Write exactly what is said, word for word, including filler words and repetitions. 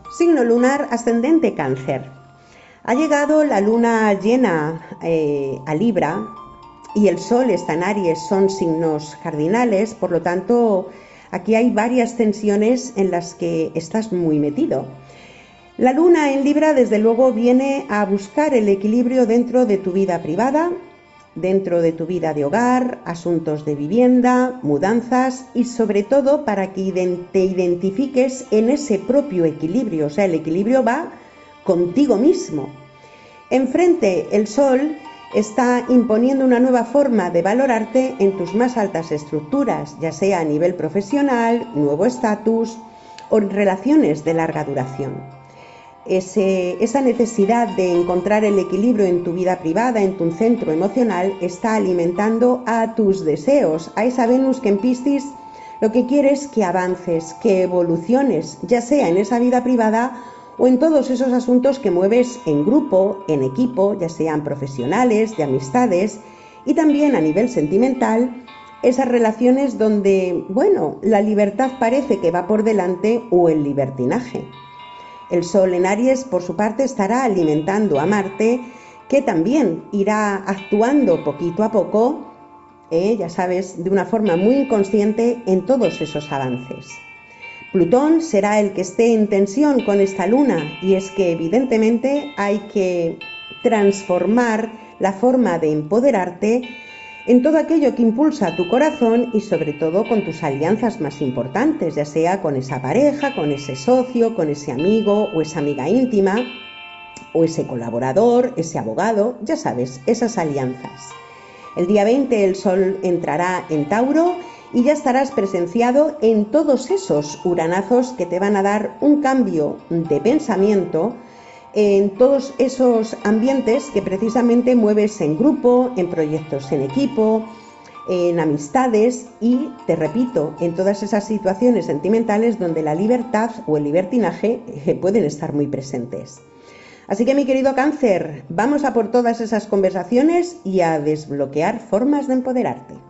Signo lunar ascendente Cáncer. Ha llegado la luna llena eh, a Libra y el Sol está en Aries, son signos cardinales, por lo tanto aquí hay varias tensiones en las que estás muy metido. La luna en Libra desde luego viene a buscar el equilibrio dentro de tu vida privada, dentro de tu vida de hogar, asuntos de vivienda, mudanzas y sobre todo para que te identifiques en ese propio equilibrio, o sea, el equilibrio va contigo mismo. Enfrente, el Sol está imponiendo una nueva forma de valorarte en tus más altas estructuras, ya sea a nivel profesional, nuevo estatus o relaciones de larga duración. Ese, esa necesidad de encontrar el equilibrio en tu vida privada, en tu centro emocional, está alimentando a tus deseos, a esa Venus que en Piscis lo que quiere es que avances, que evoluciones, ya sea en esa vida privada o en todos esos asuntos que mueves en grupo, en equipo, ya sean profesionales, de amistades y también a nivel sentimental, esas relaciones donde, bueno, la libertad parece que va por delante o el libertinaje. El Sol en Aries, por su parte, estará alimentando a Marte, que también irá actuando poquito a poco, eh, ya sabes, de una forma muy inconsciente en todos esos avances. Plutón será el que esté en tensión con esta luna, y es que evidentemente hay que transformar la forma de empoderarte en todo aquello que impulsa tu corazón y sobre todo con tus alianzas más importantes, ya sea con esa pareja, con ese socio, con ese amigo o esa amiga íntima, o ese colaborador, ese abogado, ya sabes, esas alianzas. El día veinte el Sol entrará en Tauro y ya estarás presenciado en todos esos uranazos que te van a dar un cambio de pensamiento en todos esos ambientes que precisamente mueves en grupo, en proyectos en equipo, en amistades y, te repito, en todas esas situaciones sentimentales donde la libertad o el libertinaje pueden estar muy presentes. Así que, mi querido Cáncer, vamos a por todas esas conversaciones y a desbloquear formas de empoderarte.